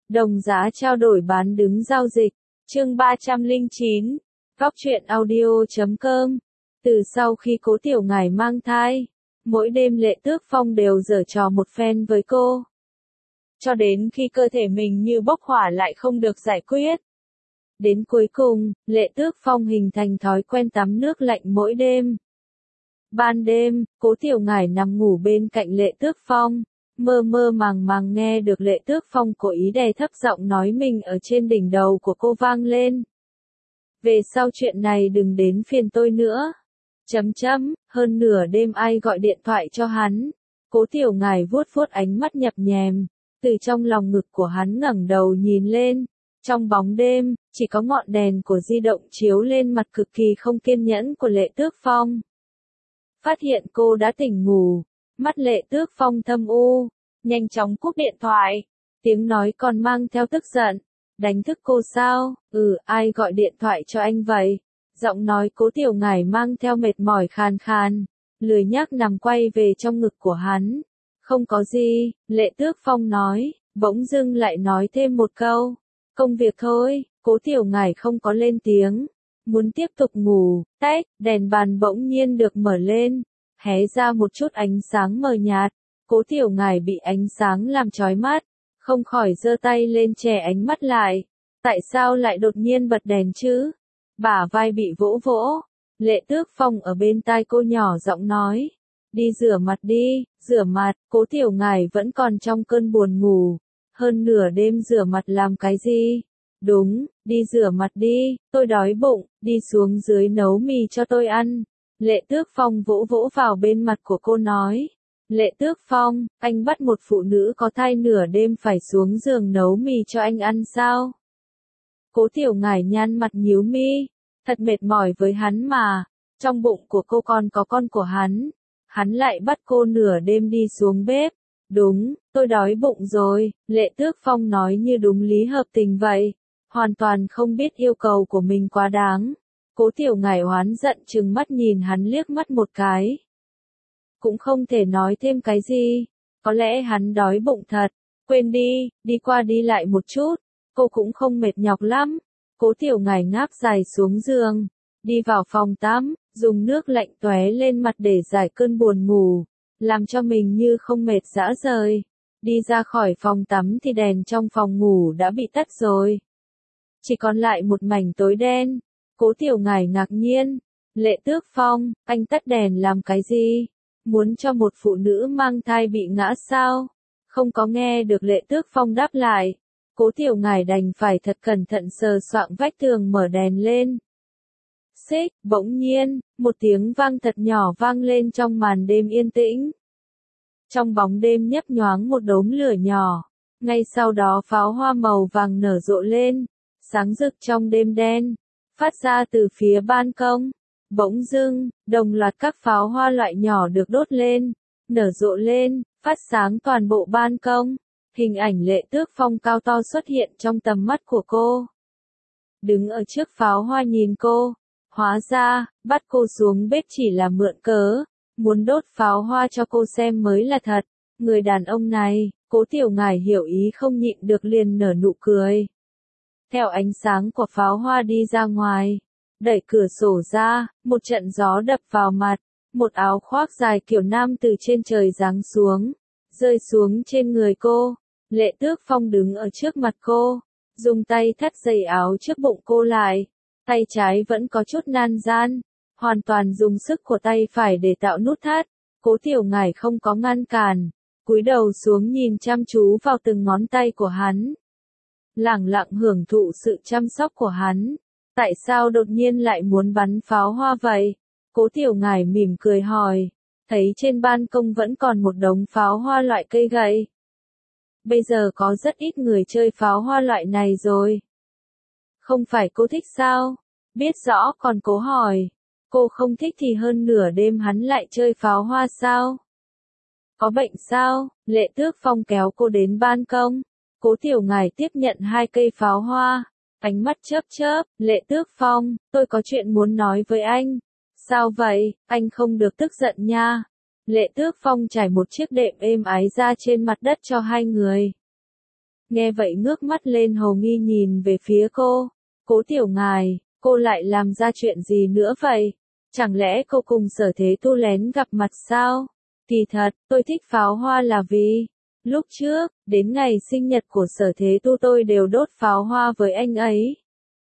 Đồng giá trao đổi bán đứng giao dịch. Chương 309. Góc truyện audio.com. Từ sau khi Cố Tiểu Ngải mang thai, mỗi đêm Lệ Tước Phong đều giở trò một phen với cô. Cho đến khi cơ thể mình như bốc hỏa lại không được giải quyết. Đến cuối cùng, Lệ Tước Phong hình thành thói quen tắm nước lạnh mỗi đêm. Ban đêm, Cố Tiểu Ngải nằm ngủ bên cạnh Lệ Tước Phong, mơ mơ màng màng nghe được Lệ Tước Phong cố ý đè thấp giọng nói mình ở trên đỉnh đầu của cô vang lên. Về sau chuyện này đừng đến phiền tôi nữa. Hơn nửa đêm ai gọi điện thoại cho hắn. Cố Tiểu Ngải vuốt vuốt ánh mắt nhập nhèm, từ trong lòng ngực của hắn ngẩng đầu nhìn lên. Trong bóng đêm, chỉ có ngọn đèn của di động chiếu lên mặt cực kỳ không kiên nhẫn của Lệ Tước Phong. Phát hiện cô đã tỉnh ngủ, mắt Lệ Tước Phong thâm u, nhanh chóng cúp điện thoại, tiếng nói còn mang theo tức giận. Đánh thức cô sao? Ai gọi điện thoại cho anh vậy? Giọng nói Cố Tiểu Ngải mang theo mệt mỏi khàn khàn, lười nhác nằm quay về trong ngực của hắn. Không có gì, Lệ Tước Phong nói, bỗng dưng lại nói thêm một câu. Công việc thôi. Cố Tiểu Ngải không có lên tiếng, muốn tiếp tục ngủ. Đèn bàn bỗng nhiên được mở lên, hé ra một chút ánh sáng mờ nhạt. Cố Tiểu Ngải bị ánh sáng làm chói mắt, không khỏi giơ tay lên che ánh mắt lại. Tại sao lại đột nhiên bật đèn chứ? Bả vai bị vỗ vỗ. Lệ Tước Phong ở bên tai cô nhỏ giọng nói, đi rửa mặt đi. Rửa mặt. Cố Tiểu Ngải vẫn còn trong cơn buồn ngủ. Hơn nửa đêm rửa mặt làm cái gì? Đúng, đi rửa mặt đi, tôi đói bụng, đi xuống dưới nấu mì cho tôi ăn. Lệ Tước Phong vỗ vỗ vào bên mặt của cô nói. Lệ Tước Phong, anh bắt một phụ nữ có thai nửa đêm phải xuống giường nấu mì cho anh ăn sao? Cố Tiểu Ngải nhăn mặt nhíu mi, thật mệt mỏi với hắn mà, trong bụng của cô còn có con của hắn lại bắt cô nửa đêm đi xuống bếp. Đúng, tôi đói bụng rồi, Lệ Tước Phong nói như đúng lý hợp tình vậy, hoàn toàn không biết yêu cầu của mình quá đáng. Cố Tiểu Ngải oán giận trừng mắt nhìn hắn liếc mắt một cái. Cũng không thể nói thêm cái gì, có lẽ hắn đói bụng thật, quên đi, đi qua đi lại một chút, cô cũng không mệt nhọc lắm. Cố Tiểu Ngải ngáp dài xuống giường, đi vào phòng tắm, dùng nước lạnh tóe lên mặt để giải cơn buồn ngủ, làm cho mình như không mệt rã rời. Đi ra khỏi phòng tắm thì đèn trong phòng ngủ đã bị tắt rồi. Chỉ còn lại một mảnh tối đen. Cố Tiểu Ngải ngạc nhiên. Lệ Tước Phong, anh tắt đèn làm cái gì? Muốn cho một phụ nữ mang thai bị ngã sao? Không có nghe được Lệ Tước Phong đáp lại. Cố Tiểu Ngải đành phải thật cẩn thận sờ soạng vách tường mở đèn lên. Xích, bỗng nhiên, một tiếng vang thật nhỏ vang lên trong màn đêm yên tĩnh. Trong bóng đêm nhấp nhoáng một đốm lửa nhỏ, ngay sau đó pháo hoa màu vàng nở rộ lên, sáng rực trong đêm đen, phát ra từ phía ban công. Bỗng dưng, đồng loạt các pháo hoa loại nhỏ được đốt lên, nở rộ lên, phát sáng toàn bộ ban công. Hình ảnh Lệ Tước Phong cao to xuất hiện trong tầm mắt của cô. Đứng ở trước pháo hoa nhìn cô, hóa ra, bắt cô xuống bếp chỉ là mượn cớ, muốn đốt pháo hoa cho cô xem mới là thật. Người đàn ông này, Cố Tiểu Ngải hiểu ý không nhịn được liền nở nụ cười. Theo ánh sáng của pháo hoa đi ra ngoài, đẩy cửa sổ ra, một trận gió đập vào mặt, một áo khoác dài kiểu nam từ trên trời giáng xuống, rơi xuống trên người cô. Lệ Tước Phong đứng ở trước mặt cô, dùng tay thắt dây áo trước bụng cô lại, tay trái vẫn có chút nan gian, hoàn toàn dùng sức của tay phải để tạo nút thắt. Cố Tiểu Ngải không có ngăn cản, cúi đầu xuống nhìn chăm chú vào từng ngón tay của hắn, lẳng lặng hưởng thụ sự chăm sóc của hắn. Tại sao đột nhiên lại muốn bắn pháo hoa vậy? Cố Tiểu Ngải mỉm cười hỏi, thấy trên ban công vẫn còn một đống pháo hoa loại cây gậy. Bây giờ có rất ít người chơi pháo hoa loại này rồi. Không phải cô thích sao? Biết rõ còn cố hỏi. Cô không thích thì hơn nửa đêm hắn lại chơi pháo hoa sao? Có bệnh sao? Lệ Tước Phong kéo cô đến ban công. Cố Tiểu Ngải tiếp nhận 2 cây pháo hoa. Ánh mắt chớp chớp. Lệ Tước Phong, tôi có chuyện muốn nói với anh. Sao vậy? Anh không được tức giận nha. Lệ Tước Phong trải một chiếc đệm êm ái ra trên mặt đất cho hai người. Nghe vậy ngước mắt lên hầu nghi nhìn về phía cô. Cố Tiểu Ngài, cô lại làm ra chuyện gì nữa vậy? Chẳng lẽ cô cùng Sở Thế Tu lén gặp mặt sao? Kỳ thật, tôi thích pháo hoa là vì lúc trước, đến ngày sinh nhật của Sở Thế Tu tôi đều đốt pháo hoa với anh ấy.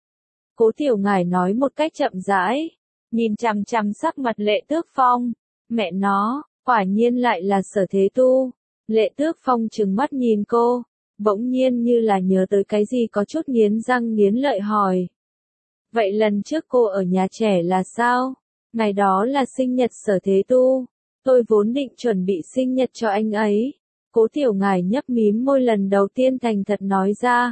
Cố Tiểu Ngải nói một cách chậm rãi, nhìn chằm chằm sắc mặt Lệ Tước Phong. Mẹ nó, quả nhiên lại là Sở Thế Tu. Lệ Tước Phong trừng mắt nhìn cô, bỗng nhiên như là nhớ tới cái gì có chút nghiến răng nghiến lợi hỏi. Vậy lần trước cô ở nhà trẻ là sao? Ngày đó là sinh nhật Sở Thế Tu. Tôi vốn định chuẩn bị sinh nhật cho anh ấy. Cố Tiểu Ngải nhấp mím môi lần đầu tiên thành thật nói ra.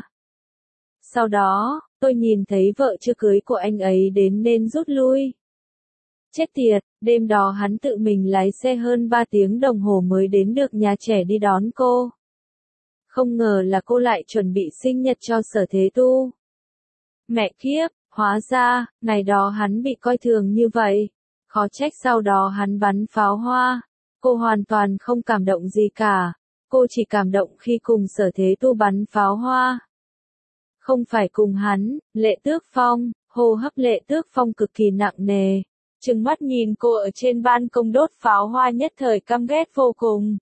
Sau đó, tôi nhìn thấy vợ chưa cưới của anh ấy đến nên rút lui. Chết tiệt, đêm đó hắn tự mình lái xe hơn 3 tiếng đồng hồ mới đến được nhà trẻ đi đón cô. Không ngờ là cô lại chuẩn bị sinh nhật cho Sở Thế Tu. Mẹ kiếp, hóa ra, ngày đó hắn bị coi thường như vậy. Khó trách sau đó hắn bắn pháo hoa. Cô hoàn toàn không cảm động gì cả. Cô chỉ cảm động khi cùng Sở Thế Tu bắn pháo hoa. Không phải cùng hắn, Lệ Tước Phong, hô hấp Lệ Tước Phong cực kỳ nặng nề. Trừng mắt nhìn cô ở trên ban công đốt pháo hoa nhất thời căm ghét vô cùng.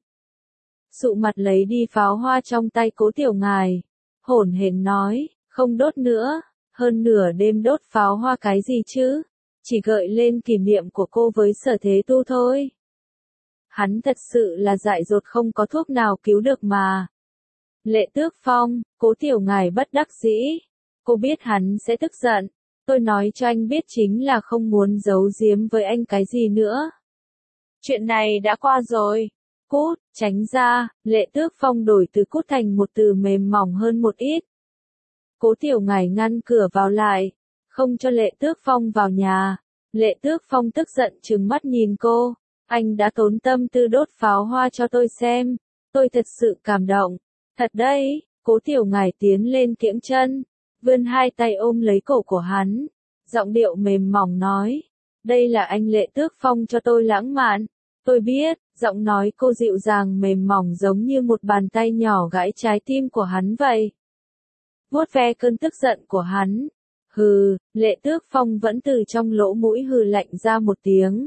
Sụ mặt lấy đi pháo hoa trong tay Cố Tiểu Ngải. Hổn hển nói, không đốt nữa, hơn nửa đêm đốt pháo hoa cái gì chứ, chỉ gợi lên kỷ niệm của cô với Sở Thế Tu thôi. Hắn thật sự là dại dột không có thuốc nào cứu được mà. Lệ Tước Phong, Cố Tiểu Ngải bất đắc dĩ. Cô biết hắn sẽ tức giận. Tôi nói cho anh biết chính là không muốn giấu giếm với anh cái gì nữa. Chuyện này đã qua rồi. Cút, tránh ra, Lệ Tước Phong đổi từ cút thành một từ mềm mỏng hơn một ít. Cố Tiểu Ngải ngăn cửa vào lại, không cho Lệ Tước Phong vào nhà. Lệ Tước Phong tức giận trừng mắt nhìn cô. Anh đã tốn tâm tư đốt pháo hoa cho tôi xem. Tôi thật sự cảm động. Thật đấy, Cố Tiểu Ngải tiến lên kiễng chân, vươn hai tay ôm lấy cổ của hắn. Giọng điệu mềm mỏng nói. Đây là anh Lệ Tước Phong cho tôi lãng mạn. Tôi biết, giọng nói cô dịu dàng mềm mỏng giống như một bàn tay nhỏ gãi trái tim của hắn vậy. Vuốt ve cơn tức giận của hắn. Hừ, Lệ Tước Phong vẫn từ trong lỗ mũi hừ lạnh ra một tiếng.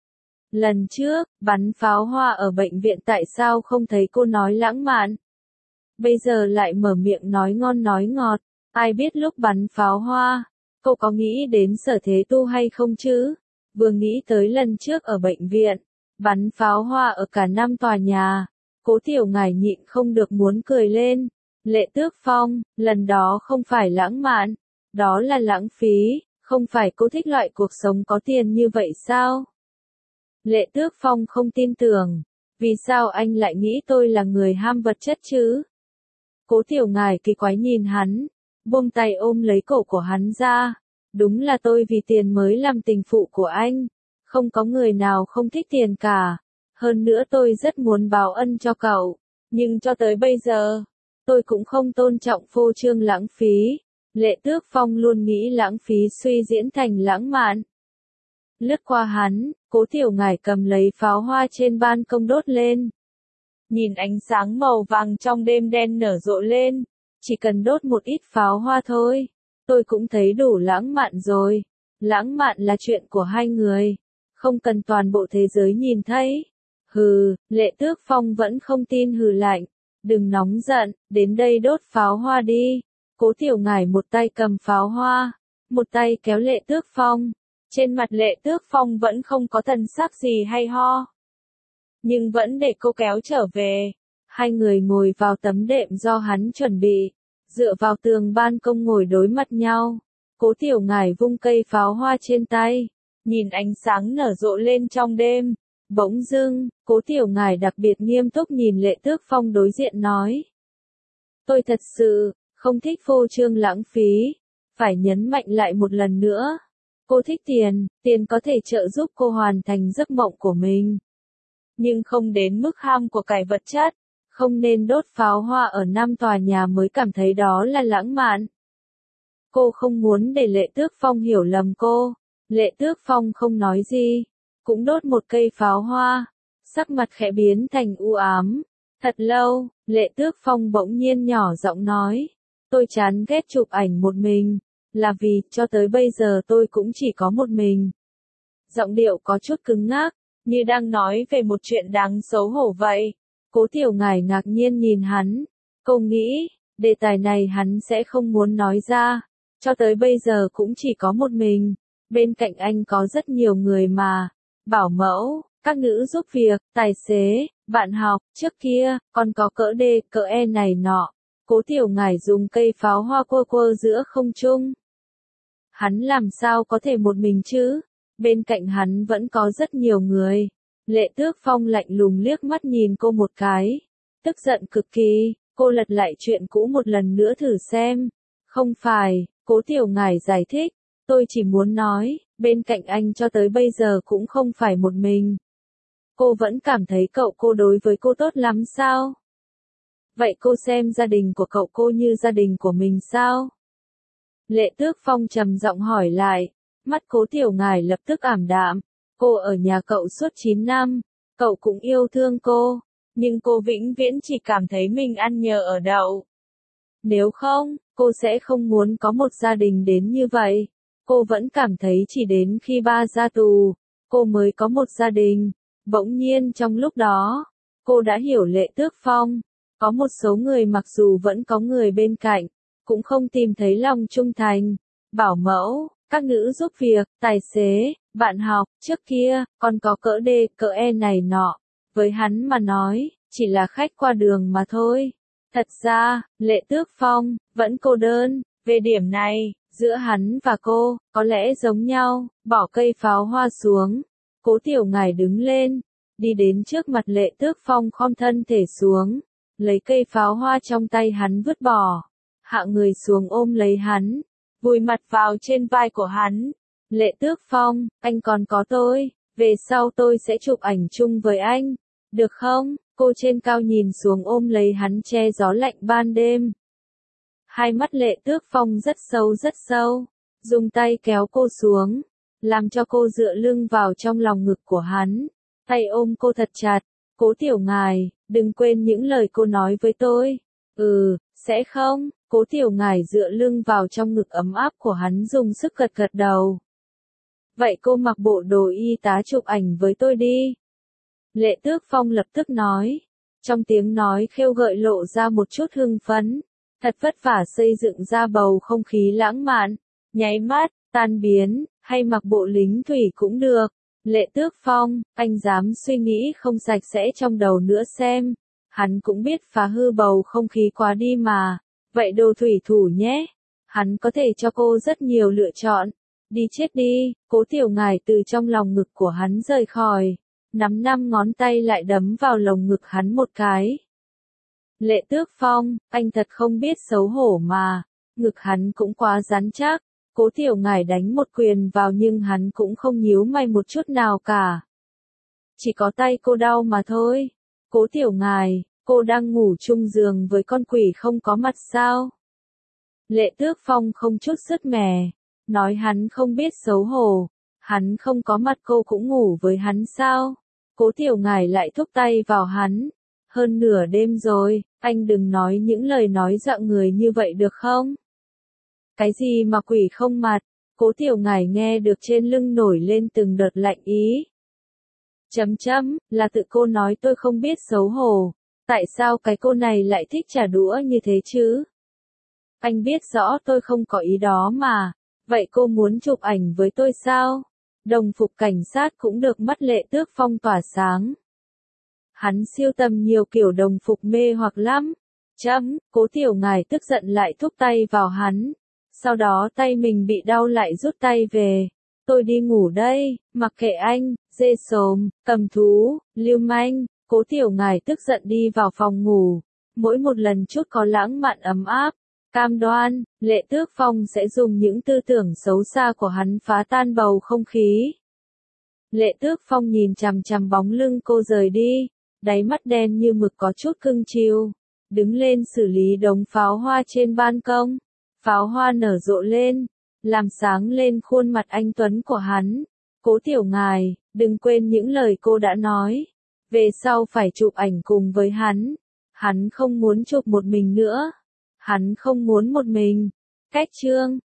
Lần trước, bắn pháo hoa ở bệnh viện tại sao không thấy cô nói lãng mạn? Bây giờ lại mở miệng nói ngon nói ngọt. Ai biết lúc bắn pháo hoa, cô có nghĩ đến Sở Thế Tu hay không chứ? Vừa nghĩ tới lần trước ở bệnh viện, bắn pháo hoa ở cả 5 tòa nhà, Cố Tiểu Ngải nhịn không được muốn cười lên. Lệ Tước Phong, lần đó không phải lãng mạn, đó là lãng phí, không phải cô thích loại cuộc sống có tiền như vậy sao? Lệ Tước Phong không tin tưởng, vì sao anh lại nghĩ tôi là người ham vật chất chứ? Cố Tiểu Ngải kỳ quái nhìn hắn, buông tay ôm lấy cổ của hắn ra. Đúng là tôi vì tiền mới làm tình phụ của anh. Không có người nào không thích tiền cả. Hơn nữa tôi rất muốn báo ân cho cậu. Nhưng cho tới bây giờ, tôi cũng không tôn trọng phô trương lãng phí. Lệ Tước Phong luôn nghĩ lãng phí suy diễn thành lãng mạn. Lướt qua hắn, Cố Tiểu Ngải cầm lấy pháo hoa trên ban công đốt lên. Nhìn ánh sáng màu vàng trong đêm đen nở rộ lên, chỉ cần đốt một ít pháo hoa thôi, tôi cũng thấy đủ lãng mạn rồi. Lãng mạn là chuyện của hai người, không cần toàn bộ thế giới nhìn thấy. Hừ, Lệ Tước Phong vẫn không tin hừ lạnh. Đừng nóng giận, đến đây đốt pháo hoa đi. Cố Tiểu Ngải một tay cầm pháo hoa, một tay kéo Lệ Tước Phong. Trên mặt Lệ Tước Phong vẫn không có thần sắc gì hay ho, nhưng vẫn để cô kéo trở về. Hai người ngồi vào tấm đệm do hắn chuẩn bị, dựa vào tường ban công ngồi đối mặt nhau. Cố Tiểu Ngải vung cây pháo hoa trên tay, nhìn ánh sáng nở rộ lên trong đêm. Bỗng dưng, Cố Tiểu Ngải đặc biệt nghiêm túc nhìn Lệ Tước Phong đối diện nói. Tôi thật sự, không thích phô trương lãng phí. Phải nhấn mạnh lại một lần nữa. Cô thích tiền, tiền có thể trợ giúp cô hoàn thành giấc mộng của mình. Nhưng không đến mức ham của cải vật chất. Không nên đốt pháo hoa ở 5 tòa nhà mới cảm thấy đó là lãng mạn. Cô không muốn để Lệ Tước Phong hiểu lầm cô. Lệ Tước Phong không nói gì, cũng đốt một cây pháo hoa. Sắc mặt khẽ biến thành u ám. Thật lâu, Lệ Tước Phong bỗng nhiên nhỏ giọng nói. Tôi chán ghét chụp ảnh một mình. Là vì, cho tới bây giờ tôi cũng chỉ có một mình. Giọng điệu có chút cứng ngắc, như đang nói về một chuyện đáng xấu hổ vậy. Cố Tiểu Ngải ngạc nhiên nhìn hắn. Cô nghĩ, đề tài này hắn sẽ không muốn nói ra. Cho tới bây giờ cũng chỉ có một mình. Bên cạnh anh có rất nhiều người mà. Bảo mẫu, các nữ giúp việc, tài xế, bạn học, trước kia, còn có cỡ D, cỡ E này nọ. Cố Tiểu Ngải dùng cây pháo hoa quơ quơ giữa không trung. Hắn làm sao có thể một mình chứ? Bên cạnh hắn vẫn có rất nhiều người. Lệ Tước Phong lạnh lùng liếc mắt nhìn cô một cái. Tức giận cực kỳ, cô lật lại chuyện cũ một lần nữa thử xem. Không phải, Cố Tiểu Ngải giải thích. Tôi chỉ muốn nói, bên cạnh anh cho tới bây giờ cũng không phải một mình. Cô vẫn cảm thấy cậu cô đối với cô tốt lắm sao? Vậy cô xem gia đình của cậu cô như gia đình của mình sao? Lệ Tước Phong trầm giọng hỏi lại, mắt Cố Tiểu Ngải lập tức ảm đạm. Cô ở nhà cậu suốt 9 năm, cậu cũng yêu thương cô, nhưng cô vĩnh viễn chỉ cảm thấy mình ăn nhờ ở đậu. Nếu không, cô sẽ không muốn có một gia đình đến như vậy. Cô vẫn cảm thấy chỉ đến khi ba ra tù, cô mới có một gia đình. Bỗng nhiên trong lúc đó, cô đã hiểu Lệ Tước Phong. Có một số người mặc dù vẫn có người bên cạnh, cũng không tìm thấy lòng trung thành. Bảo mẫu, các nữ giúp việc, tài xế, bạn học, trước kia, còn có cỡ D, cỡ E này nọ. Với hắn mà nói, chỉ là khách qua đường mà thôi. Thật ra, Lệ Tước Phong, vẫn cô đơn. Về điểm này, giữa hắn và cô, có lẽ giống nhau. Bỏ cây pháo hoa xuống. Cố Tiểu Ngải đứng lên, đi đến trước mặt Lệ Tước Phong khom thân thể xuống. Lấy cây pháo hoa trong tay hắn vứt bỏ. Hạ người xuống ôm lấy hắn. Vùi mặt vào trên vai của hắn. Lệ Tước Phong, anh còn có tôi. Về sau tôi sẽ chụp ảnh chung với anh. Được không? Cô trên cao nhìn xuống ôm lấy hắn che gió lạnh ban đêm. Hai mắt Lệ Tước Phong rất sâu. Dùng tay kéo cô xuống. Làm cho cô dựa lưng vào trong lòng ngực của hắn. Tay ôm cô thật chặt. Cố Tiểu Ngải, đừng quên những lời cô nói với tôi. Sẽ không. Cố Tiểu Ngải dựa lưng vào trong ngực ấm áp của hắn dùng sức gật gật đầu. Vậy cô mặc bộ đồ y tá chụp ảnh với tôi đi. Lệ Tước Phong lập tức nói. Trong tiếng nói khêu gợi lộ ra một chút hưng phấn. Thật vất vả xây dựng ra bầu không khí lãng mạn. Nháy mắt, tan biến, hay mặc bộ lính thủy cũng được. Lệ Tước Phong, anh dám suy nghĩ không sạch sẽ trong đầu nữa xem. Hắn cũng biết phá hư bầu không khí quá đi mà. Vậy đồ thủy thủ nhé. Hắn có thể cho cô rất nhiều lựa chọn. Đi chết đi. Cố Tiểu Ngải từ trong lòng ngực của hắn rời khỏi. Nắm 5 ngón tay lại đấm vào lồng ngực hắn một cái. Lệ Tước Phong, anh thật không biết xấu hổ mà. Ngực hắn cũng quá rắn chắc. Cố Tiểu Ngải đánh một quyền vào nhưng hắn cũng không nhíu mày một chút nào cả. Chỉ có tay cô đau mà thôi. Cố Tiểu Ngải, cô đang ngủ chung giường với con quỷ không có mặt sao? Lệ Tước Phong không chút sứt mẻ. Nói hắn không biết xấu hổ. Hắn không có mặt cô cũng ngủ với hắn sao? Cố Tiểu Ngải lại thúc tay vào hắn. Hơn nửa đêm rồi, anh đừng nói những lời nói dọa người như vậy được không? Cái gì mà quỷ không mặt? Cố Tiểu Ngải nghe được trên lưng nổi lên từng đợt lạnh ý. Là tự cô nói tôi không biết xấu hổ. Tại sao cái cô này lại thích trả đũa như thế chứ? Anh biết rõ tôi không có ý đó mà. Vậy cô muốn chụp ảnh với tôi sao? Đồng phục cảnh sát cũng được mắt Lệ Tước Phong tỏa sáng. Hắn siêu tầm nhiều kiểu đồng phục mê hoặc lắm. Cố Tiểu Ngải tức giận lại thúc tay vào hắn. Sau đó tay mình bị đau lại rút tay về. Tôi đi ngủ đây, mặc kệ anh, dê xồm, cầm thú, lưu manh. Cố Tiểu Ngải tức giận đi vào phòng ngủ. Mỗi một lần chút có lãng mạn ấm áp. Cam đoan, Lệ Tước Phong sẽ dùng những tư tưởng xấu xa của hắn phá tan bầu không khí. Lệ Tước Phong nhìn chằm chằm bóng lưng cô rời đi. Đáy mắt đen như mực có chút cưng chiều. Đứng lên xử lý đống pháo hoa trên ban công. Pháo hoa nở rộ lên, làm sáng lên khuôn mặt anh tuấn của hắn. Cố Tiểu Ngải, đừng quên những lời cô đã nói. Về sau phải chụp ảnh cùng với hắn. Hắn không muốn chụp một mình nữa. Hắn không muốn một mình. Cách chương